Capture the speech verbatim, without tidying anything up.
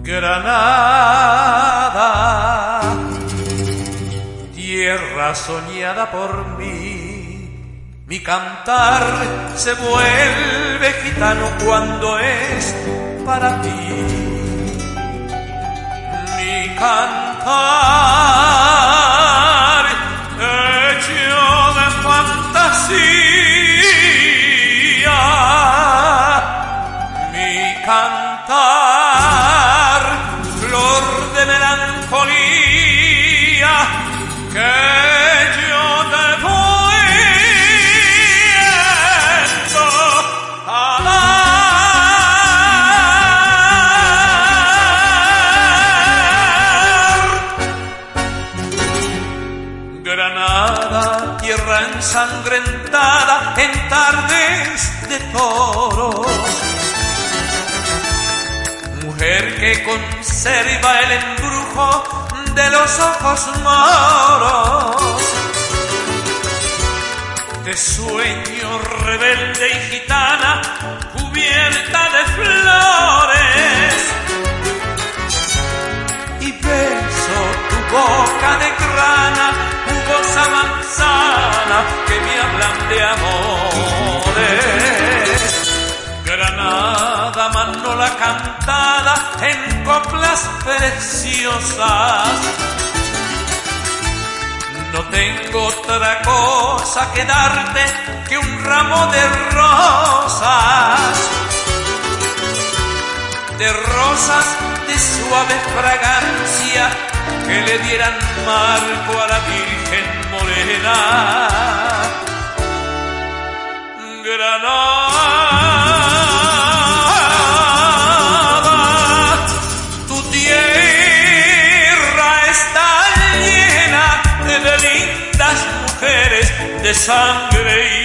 Granada, tierra soñada por mí, mi cantar se vuelve gitano cuando es para ti. Mi cantar hecho de fantasía, mi cantar flor de melancolía que yo te voy a dar. Granada, tierra ensangrentada en tardes de toros, mujer que conserva el embrujo de los ojos moros, de sueño rebelde y gitana cubierta de flores, y beso tu boca de grana, jugosa manzana que me hablan de amores. Granada, manola cantada en coplas preciosas, no tengo otra cosa que darte que un ramo de rosas, de rosas de suave fragancia que le dieran marco a la Virgen morena. Granada, tu tierra está llena de lindas mujeres de sangre y